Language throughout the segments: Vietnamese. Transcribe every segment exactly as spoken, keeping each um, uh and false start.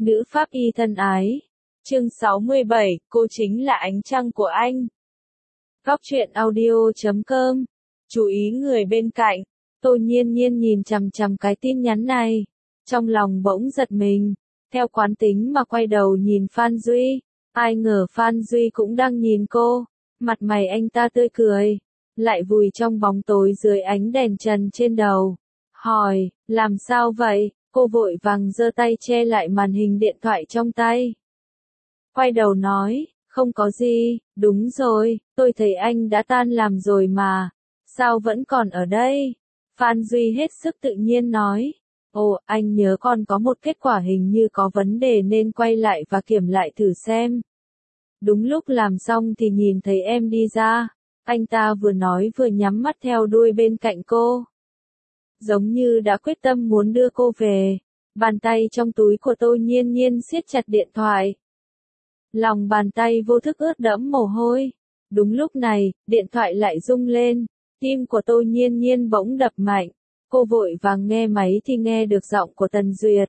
Nữ pháp y thân ái. Chương sáu mươi bảy, cô chính là ánh trăng của anh. Góc truyện audio chấm com. Chú ý người bên cạnh. Tô Nhiên Nhiên nhìn chằm chằm cái tin nhắn này. Trong lòng bỗng giật mình. Theo quán tính mà quay đầu nhìn Phan Duy. Ai ngờ Phan Duy cũng đang nhìn cô. Mặt mày anh ta tươi cười. Lại vùi trong bóng tối dưới ánh đèn trần trên đầu. Hỏi, làm sao vậy? Cô vội vàng giơ tay che lại màn hình điện thoại trong tay. Quay đầu nói, không có gì, đúng rồi, tôi thấy anh đã tan làm rồi mà. Sao vẫn còn ở đây? Phan Duy hết sức tự nhiên nói. Ồ, anh nhớ còn có một kết quả hình như có vấn đề nên quay lại và kiểm lại thử xem. Đúng lúc làm xong thì nhìn thấy em đi ra. Anh ta vừa nói vừa nhắm mắt theo đuôi bên cạnh cô. Giống như đã quyết tâm muốn đưa cô về. Bàn tay trong túi của Tô Nhiên Nhiên siết chặt điện thoại. Lòng bàn tay vô thức ướt đẫm mồ hôi. Đúng lúc này, điện thoại lại rung lên. Tim của Tô Nhiên Nhiên bỗng đập mạnh. Cô vội vàng nghe máy thì nghe được giọng của Tần Duyệt.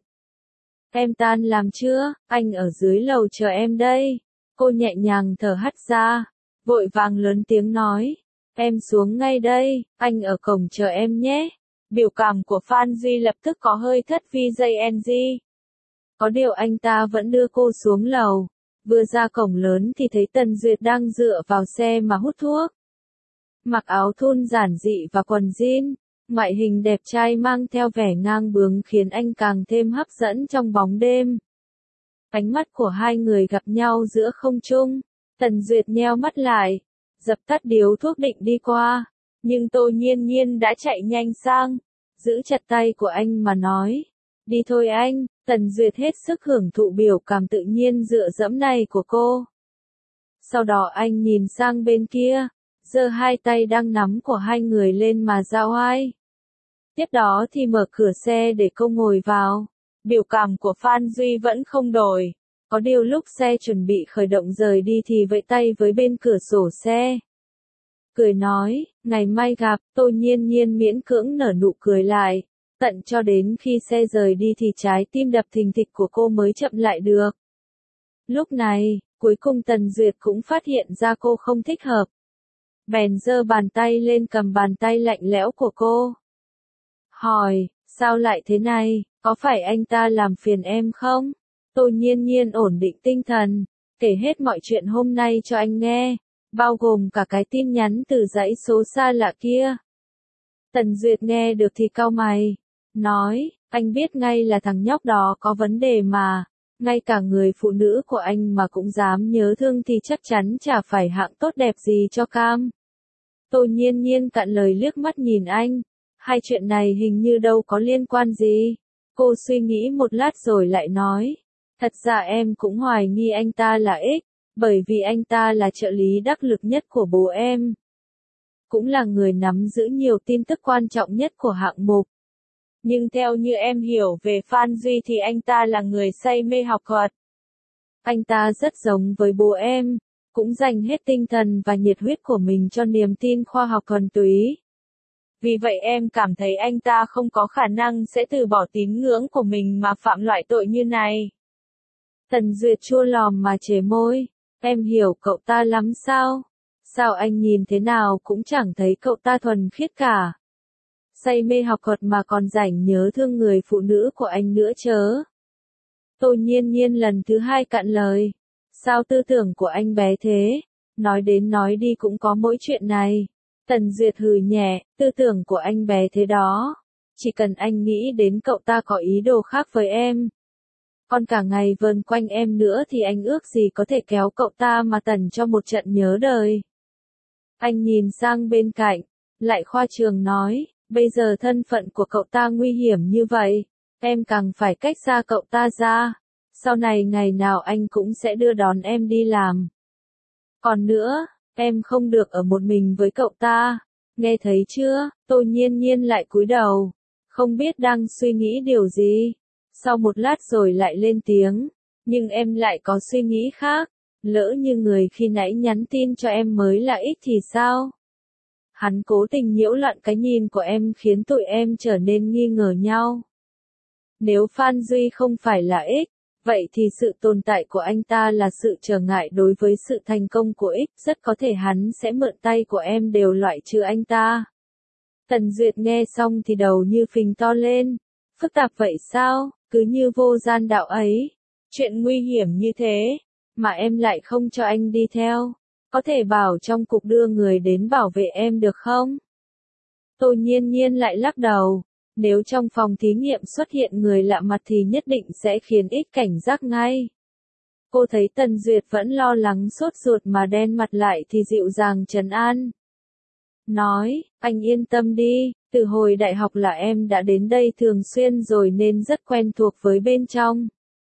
Em tan làm chưa? Anh ở dưới lầu chờ em đây. Cô nhẹ nhàng thở hắt ra. Vội vàng lớn tiếng nói. Em xuống ngay đây, anh ở cổng chờ em nhé. Biểu cảm của Phan Duy lập tức có hơi thất vi dây en giê. Có điều anh ta vẫn đưa cô xuống lầu. Vừa ra cổng lớn thì thấy Tần Duyệt đang dựa vào xe mà hút thuốc. Mặc áo thun giản dị và quần jean, ngoại hình đẹp trai mang theo vẻ ngang bướng khiến anh càng thêm hấp dẫn trong bóng đêm. Ánh mắt của hai người gặp nhau giữa không trung. Tần Duyệt nheo mắt lại, dập tắt điếu thuốc định đi qua. Nhưng Tô Nhiên Nhiên đã chạy nhanh sang, giữ chặt tay của anh mà nói. Đi thôi anh. Tần Duyệt hết sức hưởng thụ biểu cảm tự nhiên dựa dẫm này của cô. Sau đó anh nhìn sang bên kia, giơ hai tay đang nắm của hai người lên mà giao oai. Tiếp đó thì mở cửa xe để cô ngồi vào. Biểu cảm của Phan Duy vẫn không đổi. Có điều lúc xe chuẩn bị khởi động rời đi thì vẫy tay với bên cửa sổ xe. Cười nói, ngày mai gặp. Tô Nhiên Nhiên miễn cưỡng nở nụ cười lại. Tận cho đến khi xe rời đi thì trái tim đập thình thịch của cô mới chậm lại được. Lúc này, cuối cùng Tần Duyệt cũng phát hiện ra cô không thích hợp. Bèn giơ bàn tay lên cầm bàn tay lạnh lẽo của cô. Hỏi, sao lại thế này, có phải anh ta làm phiền em không? Tô Nhiên Nhiên ổn định tinh thần, kể hết mọi chuyện hôm nay cho anh nghe, bao gồm cả cái tin nhắn từ dãy số xa lạ kia. Tần Duyệt nghe được thì cau mày, nói, anh biết ngay là thằng nhóc đó có vấn đề mà, ngay cả người phụ nữ của anh mà cũng dám nhớ thương thì chắc chắn chả phải hạng tốt đẹp gì cho cam. Tô Nhiên Nhiên cạn lời liếc mắt nhìn anh, hai chuyện này hình như đâu có liên quan gì. Cô suy nghĩ một lát rồi lại nói, thật ra em cũng hoài nghi anh ta là X, bởi vì anh ta là trợ lý đắc lực nhất của bố em. Cũng là người nắm giữ nhiều tin tức quan trọng nhất của hạng mục. Nhưng theo như em hiểu về Phan Duy thì anh ta là người say mê học thuật. Anh ta rất giống với bố em, cũng dành hết tinh thần và nhiệt huyết của mình cho niềm tin khoa học thuần túy. Vì vậy em cảm thấy anh ta không có khả năng sẽ từ bỏ tín ngưỡng của mình mà phạm loại tội như này. Tần Duyệt chua lòm mà chề môi, em hiểu cậu ta lắm sao? Sao anh nhìn thế nào cũng chẳng thấy cậu ta thuần khiết cả. Say mê học thuật mà còn rảnh nhớ thương người phụ nữ của anh nữa chớ. Tô Nhiên Nhiên lần thứ hai cạn lời. Sao tư tưởng của anh bé thế? Nói đến nói đi cũng có mỗi chuyện này. Tần Duyệt hừ nhẹ, tư tưởng của anh bé thế đó. Chỉ cần anh nghĩ đến cậu ta có ý đồ khác với em. Còn cả ngày vờn quanh em nữa thì anh ước gì có thể kéo cậu ta mà tẩn cho một trận nhớ đời. Anh nhìn sang bên cạnh, lại khoa trương nói, bây giờ thân phận của cậu ta nguy hiểm như vậy, em càng phải cách xa cậu ta ra. Sau này ngày nào anh cũng sẽ đưa đón em đi làm. Còn nữa, em không được ở một mình với cậu ta. Nghe thấy chưa? Tô Nhiên Nhiên lại cúi đầu, không biết đang suy nghĩ điều gì. Sau một lát rồi lại lên tiếng, nhưng em lại có suy nghĩ khác. Lỡ như người khi nãy nhắn tin cho em mới là X thì sao? Hắn cố tình nhiễu loạn cái nhìn của em khiến tụi em trở nên nghi ngờ nhau. Nếu Phan Duy không phải là X, vậy thì sự tồn tại của anh ta là sự trở ngại đối với sự thành công của X, rất có thể hắn sẽ mượn tay của em đều loại trừ anh ta. Tần Duyệt nghe xong thì đầu như phình to lên. Phức tạp vậy sao, cứ như vô gian đạo ấy. Chuyện nguy hiểm như thế, mà em lại không cho anh đi theo. Có thể bảo trong cục đưa người đến bảo vệ em được không? Tô Nhiên Nhiên lại lắc đầu. Nếu trong phòng thí nghiệm xuất hiện người lạ mặt thì nhất định sẽ khiến X cảnh giác ngay. Cô thấy Tần Duyệt vẫn lo lắng sốt ruột mà đen mặt lại thì dịu dàng trấn an. Nói, anh yên tâm đi, từ hồi đại học là em đã đến đây thường xuyên rồi nên rất quen thuộc với bên trong.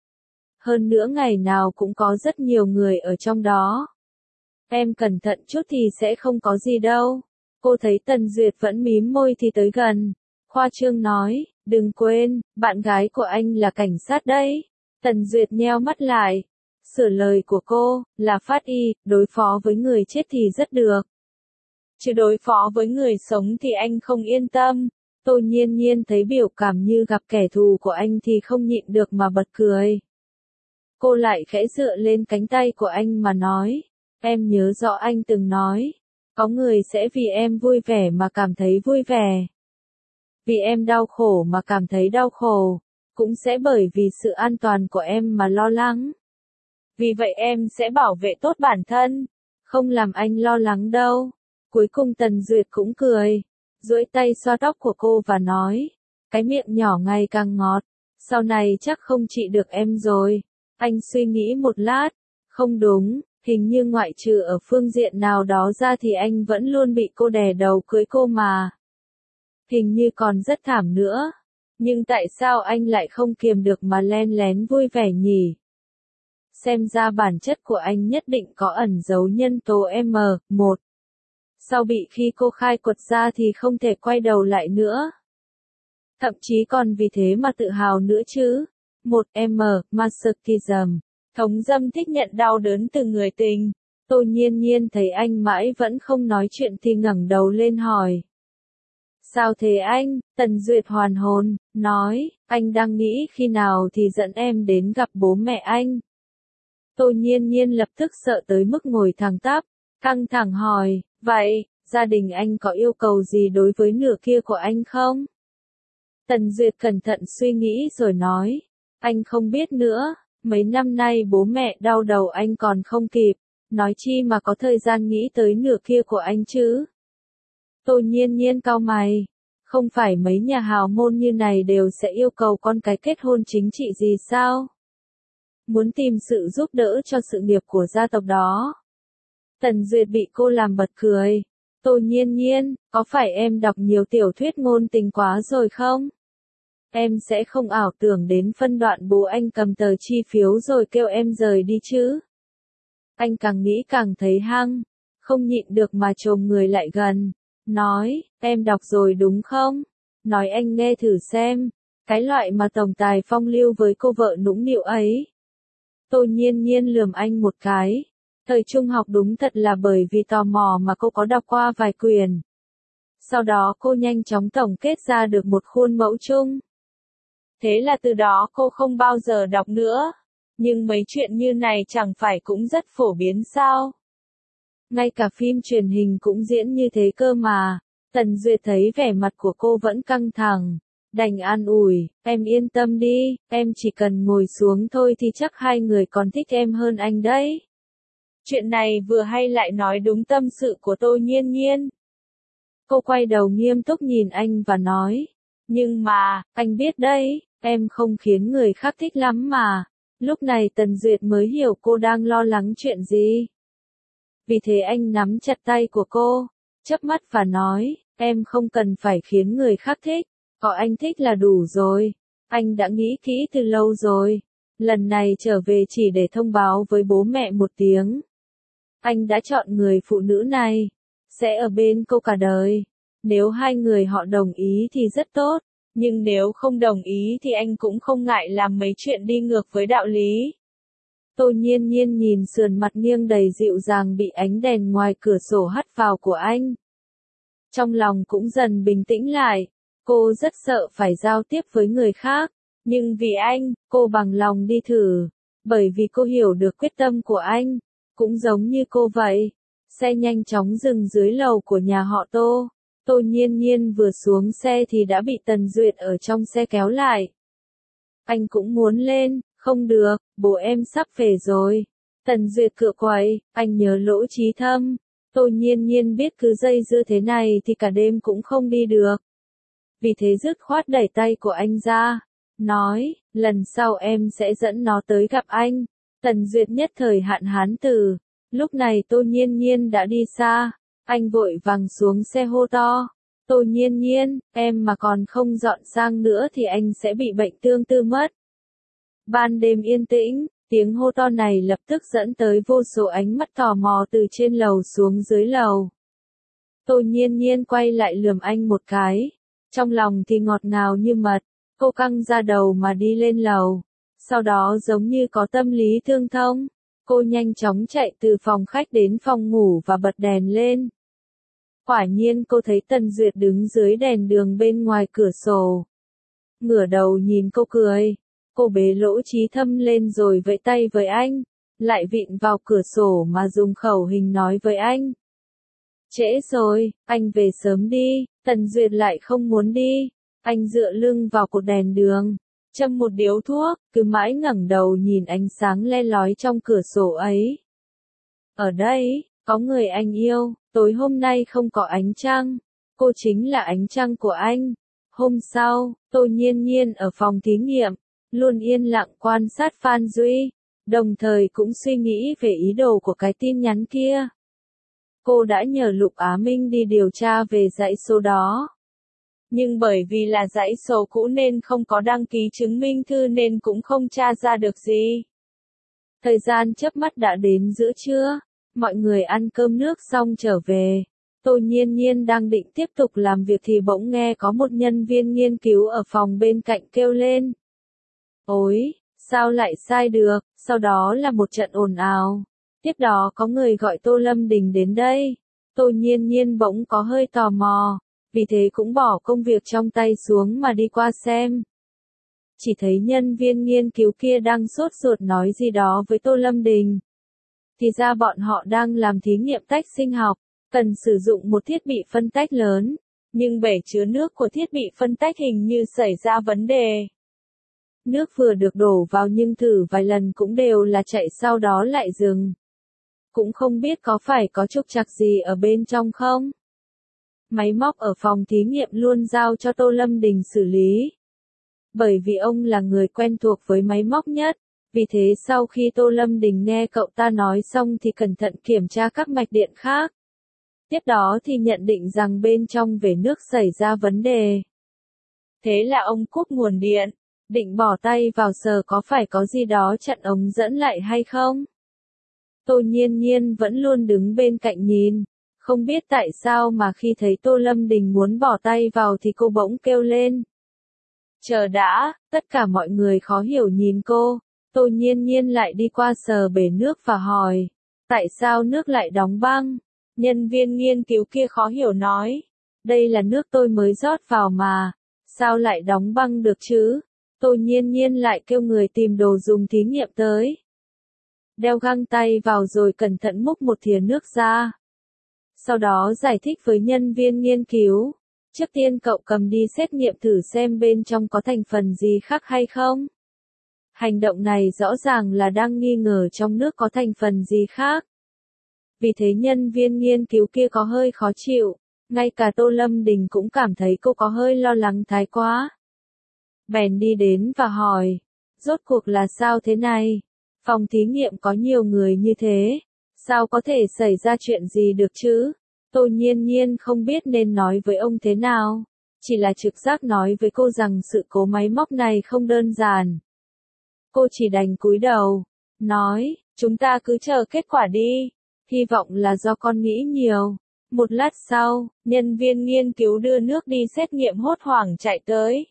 Hơn nữa ngày nào cũng có rất nhiều người ở trong đó. Em cẩn thận chút thì sẽ không có gì đâu. Cô thấy Tần Duyệt vẫn mím môi thì tới gần. Khoa trương nói, đừng quên, bạn gái của anh là cảnh sát đấy. Tần Duyệt nheo mắt lại. Sửa lời của cô, là Phát Y, đối phó với người chết thì rất được. Chứ đối phó với người sống thì anh không yên tâm. Tô Nhiên Nhiên thấy biểu cảm như gặp kẻ thù của anh thì không nhịn được mà bật cười. Cô lại khẽ dựa lên cánh tay của anh mà nói, em nhớ rõ anh từng nói, có người sẽ vì em vui vẻ mà cảm thấy vui vẻ. Vì em đau khổ mà cảm thấy đau khổ, cũng sẽ bởi vì sự an toàn của em mà lo lắng. Vì vậy em sẽ bảo vệ tốt bản thân, không làm anh lo lắng đâu. Cuối cùng Tần Duyệt cũng cười, duỗi tay xoa tóc của cô và nói, cái miệng nhỏ ngày càng ngọt, sau này chắc không trị được em rồi. Anh suy nghĩ một lát, không đúng, hình như ngoại trừ ở phương diện nào đó ra thì anh vẫn luôn bị cô đè đầu cưới cô mà. Hình như còn rất thảm nữa, nhưng tại sao anh lại không kiềm được mà len lén vui vẻ nhỉ? Xem ra bản chất của anh nhất định có ẩn giấu nhân tố M một. Sau bị khi cô khai quật ra thì không thể quay đầu lại nữa. Thậm chí còn vì thế mà tự hào nữa chứ. một M, masochism, thống dâm thích nhận đau đớn từ người tình. Tô Nhiên Nhiên thấy anh mãi vẫn không nói chuyện thì ngẩng đầu lên hỏi. Sao thế anh? Tần Duyệt hoàn hồn, nói, anh đang nghĩ khi nào thì dẫn em đến gặp bố mẹ anh. Tô Nhiên Nhiên lập tức sợ tới mức ngồi thẳng tắp, căng thẳng hỏi, vậy, gia đình anh có yêu cầu gì đối với nửa kia của anh không? Tần Duyệt cẩn thận suy nghĩ rồi nói, anh không biết nữa, mấy năm nay bố mẹ đau đầu anh còn không kịp, nói chi mà có thời gian nghĩ tới nửa kia của anh chứ. Tô Nhiên Nhiên cau mày, không phải mấy nhà hào môn như này đều sẽ yêu cầu con cái kết hôn chính trị gì sao? Muốn tìm sự giúp đỡ cho sự nghiệp của gia tộc đó. Tần Duyệt bị cô làm bật cười. Tô Nhiên Nhiên, có phải em đọc nhiều tiểu thuyết ngôn tình quá rồi không? Em sẽ không ảo tưởng đến phân đoạn bố anh cầm tờ chi phiếu rồi kêu em rời đi chứ. Anh càng nghĩ càng thấy hăng, không nhịn được mà chồm người lại gần, nói, em đọc rồi đúng không? Nói anh nghe thử xem, cái loại mà tổng tài phong lưu với cô vợ nũng nịu ấy. Tô Nhiên Nhiên lườm anh một cái. Thời trung học đúng thật là bởi vì tò mò mà cô có đọc qua vài quyển. Sau đó cô nhanh chóng tổng kết ra được một khuôn mẫu chung. Thế là từ đó cô không bao giờ đọc nữa. Nhưng mấy chuyện như này chẳng phải cũng rất phổ biến sao? Ngay cả phim truyền hình cũng diễn như thế cơ mà. Tần Duyệt thấy vẻ mặt của cô vẫn căng thẳng. Đành an ủi, em yên tâm đi, em chỉ cần ngồi xuống thôi thì chắc hai người còn thích em hơn anh đấy. Chuyện này vừa hay lại nói đúng tâm sự của Tô Nhiên Nhiên. Cô quay đầu nghiêm túc nhìn anh và nói, nhưng mà, anh biết đấy, em không khiến người khác thích lắm mà. Lúc này Tần Duyệt mới hiểu cô đang lo lắng chuyện gì. Vì thế anh nắm chặt tay của cô, chớp mắt và nói, em không cần phải khiến người khác thích, có anh thích là đủ rồi. Anh đã nghĩ kỹ từ lâu rồi, lần này trở về chỉ để thông báo với bố mẹ một tiếng. Anh đã chọn người phụ nữ này, sẽ ở bên cô cả đời. Nếu hai người họ đồng ý thì rất tốt, nhưng nếu không đồng ý thì anh cũng không ngại làm mấy chuyện đi ngược với đạo lý. Tô Nhiên Nhiên nhìn sườn mặt nghiêng đầy dịu dàng bị ánh đèn ngoài cửa sổ hắt vào của anh. Trong lòng cũng dần bình tĩnh lại, cô rất sợ phải giao tiếp với người khác, nhưng vì anh, cô bằng lòng đi thử. Bởi vì cô hiểu được quyết tâm của anh, cũng giống như cô vậy. Xe nhanh chóng dừng dưới lầu của nhà họ Tô. Tô Nhiên Nhiên vừa xuống xe thì đã bị Tần Duyệt ở trong xe kéo lại. Anh cũng muốn lên, không được, bố em sắp về rồi. Tần Duyệt cựa quậy, anh nhớ Lỗ Chí Thâm. Tô Nhiên Nhiên biết cứ dây dưa thế này thì cả đêm cũng không đi được. Vì thế dứt khoát đẩy tay của anh ra, nói, lần sau em sẽ dẫn nó tới gặp anh. Tần Duyệt nhất thời hạn hán từ. Lúc này Tô Nhiên Nhiên đã đi xa, anh vội vàng xuống xe hô to. Tô Nhiên Nhiên, em mà còn không dọn sang nữa thì anh sẽ bị bệnh tương tư mất. Ban đêm yên tĩnh, tiếng hô to này lập tức dẫn tới vô số ánh mắt tò mò từ trên lầu xuống dưới lầu. Tô Nhiên Nhiên quay lại lườm anh một cái, trong lòng thì ngọt ngào như mật, cô căng ra đầu mà đi lên lầu. Sau đó giống như có tâm lý tương thông, cô nhanh chóng chạy từ phòng khách đến phòng ngủ và bật đèn lên. Quả nhiên cô thấy Tần Duyệt đứng dưới đèn đường bên ngoài cửa sổ. Ngửa đầu nhìn cô cười, cô bế Lỗ Chí Thâm lên rồi vẫy tay với anh, lại vịn vào cửa sổ mà dùng khẩu hình nói với anh. Trễ rồi, anh về sớm đi. Tần Duyệt lại không muốn đi, anh dựa lưng vào cột đèn đường, châm một điếu thuốc, cứ mãi ngẩng đầu nhìn ánh sáng le lói trong cửa sổ ấy. Ở đây, có người anh yêu, tối hôm nay không có ánh trăng, cô chính là ánh trăng của anh. Hôm sau, Tô Nhiên Nhiên ở phòng thí nghiệm, luôn yên lặng quan sát Phan Duy, đồng thời cũng suy nghĩ về ý đồ của cái tin nhắn kia. Cô đã nhờ Lục Á Minh đi điều tra về dãy số đó. Nhưng bởi vì là dãy số cũ nên không có đăng ký chứng minh thư nên cũng không tra ra được gì. Thời gian chớp mắt đã đến giữa trưa, mọi người ăn cơm nước xong trở về. Tô Nhiên Nhiên đang định tiếp tục làm việc thì bỗng nghe có một nhân viên nghiên cứu ở phòng bên cạnh kêu lên. Ôi, sao lại sai được, sau đó là một trận ồn ào. Tiếp đó có người gọi Tô Lâm Đình đến đây. Tô Nhiên Nhiên bỗng có hơi tò mò, vì thế cũng bỏ công việc trong tay xuống mà đi qua xem. Chỉ thấy nhân viên nghiên cứu kia đang sốt ruột nói gì đó với Tô Lâm Đình. Thì ra bọn họ đang làm thí nghiệm tách sinh học, cần sử dụng một thiết bị phân tách lớn, nhưng bể chứa nước của thiết bị phân tách hình như xảy ra vấn đề. Nước vừa được đổ vào nhưng thử vài lần cũng đều là chạy sau đó lại dừng. Cũng không biết có phải có trục trặc gì ở bên trong không? Máy móc ở phòng thí nghiệm luôn giao cho Tô Lâm Đình xử lý. Bởi vì ông là người quen thuộc với máy móc nhất, vì thế sau khi Tô Lâm Đình nghe cậu ta nói xong thì cẩn thận kiểm tra các mạch điện khác. Tiếp đó thì nhận định rằng bên trong vể nước xảy ra vấn đề. Thế là ông cúp nguồn điện, định bỏ tay vào sờ có phải có gì đó chặn ống dẫn lại hay không? Tô Nhiên Nhiên vẫn luôn đứng bên cạnh nhìn, không biết tại sao mà khi thấy Tô Lâm Đình muốn bỏ tay vào thì cô bỗng kêu lên. Chờ đã, tất cả mọi người khó hiểu nhìn cô, Tô Nhiên Nhiên lại đi qua sờ bể nước và hỏi, tại sao nước lại đóng băng? Nhân viên nghiên cứu kia khó hiểu nói, đây là nước tôi mới rót vào mà, sao lại đóng băng được chứ? Tô Nhiên Nhiên lại kêu người tìm đồ dùng thí nghiệm tới. Đeo găng tay vào rồi cẩn thận múc một thìa nước ra. Sau đó giải thích với nhân viên nghiên cứu. Trước tiên cậu cầm đi xét nghiệm thử xem bên trong có thành phần gì khác hay không. Hành động này rõ ràng là đang nghi ngờ trong nước có thành phần gì khác. Vì thế nhân viên nghiên cứu kia có hơi khó chịu. Ngay cả Tô Lâm Đình cũng cảm thấy cô có hơi lo lắng thái quá. Bèn đi đến và hỏi. Rốt cuộc là sao thế này? Phòng thí nghiệm có nhiều người như thế, sao có thể xảy ra chuyện gì được chứ? Tô Nhiên Nhiên không biết nên nói với ông thế nào, chỉ là trực giác nói với cô rằng sự cố máy móc này không đơn giản. Cô chỉ đành cúi đầu, nói, chúng ta cứ chờ kết quả đi, hy vọng là do con nghĩ nhiều. Một lát sau, nhân viên nghiên cứu đưa nước đi xét nghiệm hốt hoảng chạy tới.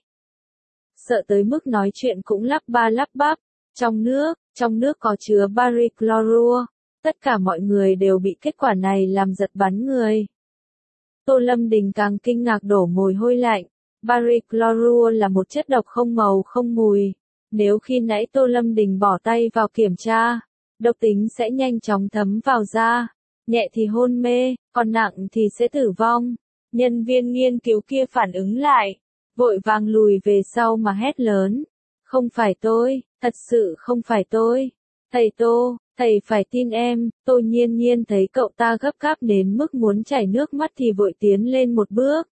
Sợ tới mức nói chuyện cũng lắp ba lắp bắp. Trong nước, trong nước có chứa bari chlorua, tất cả mọi người đều bị kết quả này làm giật bắn người. Tô Lâm Đình càng kinh ngạc đổ mồ hôi lạnh, bari chlorua là một chất độc không màu không mùi, Nếu khi nãy Tô Lâm Đình bỏ tay vào kiểm tra, độc tính sẽ nhanh chóng thấm vào da, nhẹ thì hôn mê, còn nặng thì sẽ tử vong. Nhân viên nghiên cứu kia phản ứng lại, vội vàng lùi về sau mà hét lớn. Không phải tôi, thật sự không phải tôi. Thầy Tô, thầy phải tin em. Tô Nhiên Nhiên thấy cậu ta gấp gáp đến mức muốn chảy nước mắt thì vội tiến lên một bước.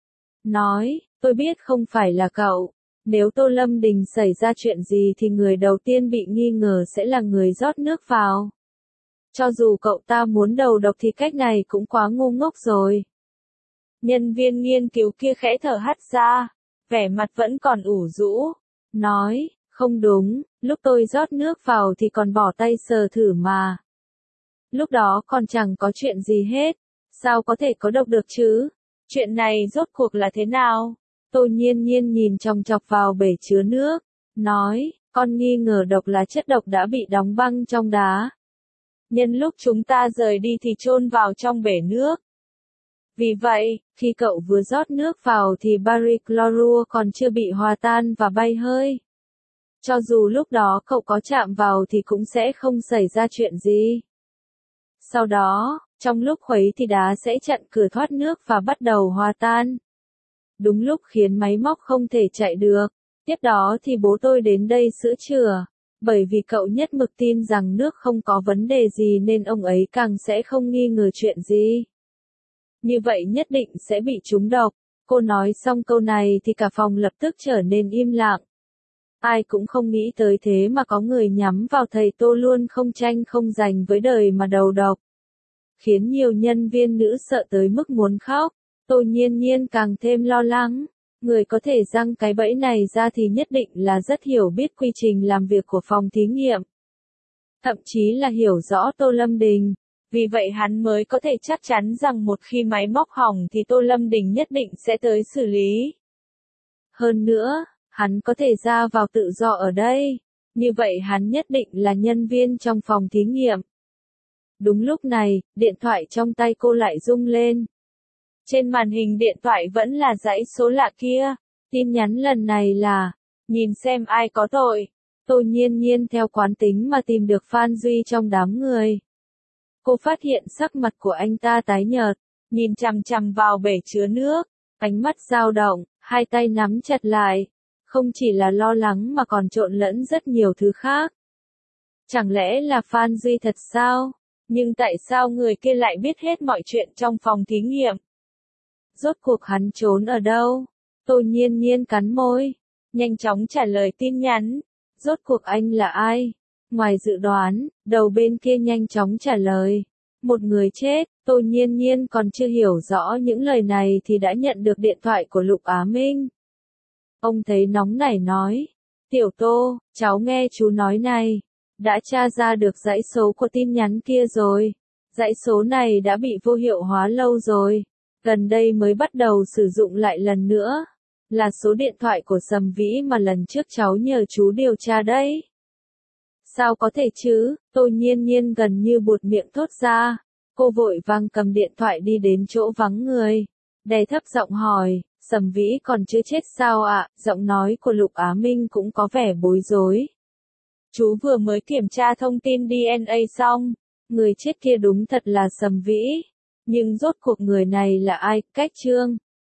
Nói, tôi biết không phải là cậu. Nếu Tô Lâm Đình xảy ra chuyện gì thì người đầu tiên bị nghi ngờ sẽ là người rót nước vào. Cho dù cậu ta muốn đầu độc thì cách này cũng quá ngu ngốc rồi. Nhân viên nghiên cứu kia khẽ thở hắt ra, vẻ mặt vẫn còn ủ rũ, nói, không đúng, lúc tôi rót nước vào thì còn bỏ tay sờ thử mà. Lúc đó còn chẳng có chuyện gì hết, sao có thể có độc được chứ? Chuyện này rốt cuộc là thế nào? Tô Nhiên Nhiên nhìn chòng chọc vào bể chứa nước, nói, con nghi ngờ độc là chất độc đã bị đóng băng trong đá. Nhân lúc chúng ta rời đi thì chôn vào trong bể nước. Vì vậy, khi cậu vừa rót nước vào thì baric chlorua còn chưa bị hòa tan và bay hơi. Cho dù lúc đó cậu có chạm vào thì cũng sẽ không xảy ra chuyện gì. Sau đó, trong lúc khuấy thì đá sẽ chặn cửa thoát nước và bắt đầu hòa tan. Đúng lúc khiến máy móc không thể chạy được. Tiếp đó thì bố tôi đến đây sửa chữa. Bởi vì cậu nhất mực tin rằng nước không có vấn đề gì nên ông ấy càng sẽ không nghi ngờ chuyện gì. Như vậy nhất định sẽ bị trúng độc. Cô nói xong câu này thì cả phòng lập tức trở nên im lặng. Ai cũng không nghĩ tới thế mà có người nhắm vào thầy Tô luôn không tranh không giành với đời mà đầu độc. Khiến nhiều nhân viên nữ sợ tới mức muốn khóc. Tô Nhiên Nhiên càng thêm lo lắng. Người có thể răng cái bẫy này ra thì nhất định là rất hiểu biết quy trình làm việc của phòng thí nghiệm. Thậm chí là hiểu rõ Tô Lâm Đình. Vì vậy hắn mới có thể chắc chắn rằng một khi máy móc hỏng thì Tô Lâm Đình nhất định sẽ tới xử lý. Hơn nữa, hắn có thể ra vào tự do ở đây. Như vậy hắn nhất định là nhân viên trong phòng thí nghiệm. Đúng lúc này, điện thoại trong tay cô lại rung lên. Trên màn hình điện thoại vẫn là dãy số lạ kia. Tin nhắn lần này là, nhìn xem ai có tội. Tô Nhiên Nhiên theo quán tính mà tìm được Phan Duy trong đám người. Cô phát hiện sắc mặt của anh ta tái nhợt, nhìn chằm chằm vào bể chứa nước, ánh mắt dao động, hai tay nắm chặt lại. Không chỉ là lo lắng mà còn trộn lẫn rất nhiều thứ khác. Chẳng lẽ là Phan Duy thật sao? Nhưng tại sao người kia lại biết hết mọi chuyện trong phòng thí nghiệm? Rốt cuộc hắn trốn ở đâu? Tô Nhiên Nhiên cắn môi, nhanh chóng trả lời tin nhắn. Rốt cuộc anh là ai? Ngoài dự đoán, đầu bên kia nhanh chóng trả lời. Một người chết. Tô Nhiên Nhiên còn chưa hiểu rõ những lời này thì đã nhận được điện thoại của Lục Á Minh. Ông thấy nóng nảy nói. Tiểu Tô, cháu nghe chú nói này. Đã tra ra được dãy số của tin nhắn kia rồi. Dãy số này đã bị vô hiệu hóa lâu rồi. Gần đây mới bắt đầu sử dụng lại lần nữa. Là số điện thoại của Sầm Vĩ mà lần trước cháu nhờ chú điều tra đấy. Sao có thể chứ? Tô Nhiên Nhiên gần như buột miệng thốt ra. Cô vội vàng cầm điện thoại đi đến chỗ vắng người. Đè thấp giọng hỏi, Sầm Vĩ còn chưa chết sao ạ? Giọng nói của Lục Á Minh cũng có vẻ bối rối. Chú vừa mới kiểm tra thông tin đê en a xong. Người chết kia đúng thật là Sầm Vĩ. Nhưng rốt cuộc người này là ai? Cách Trương.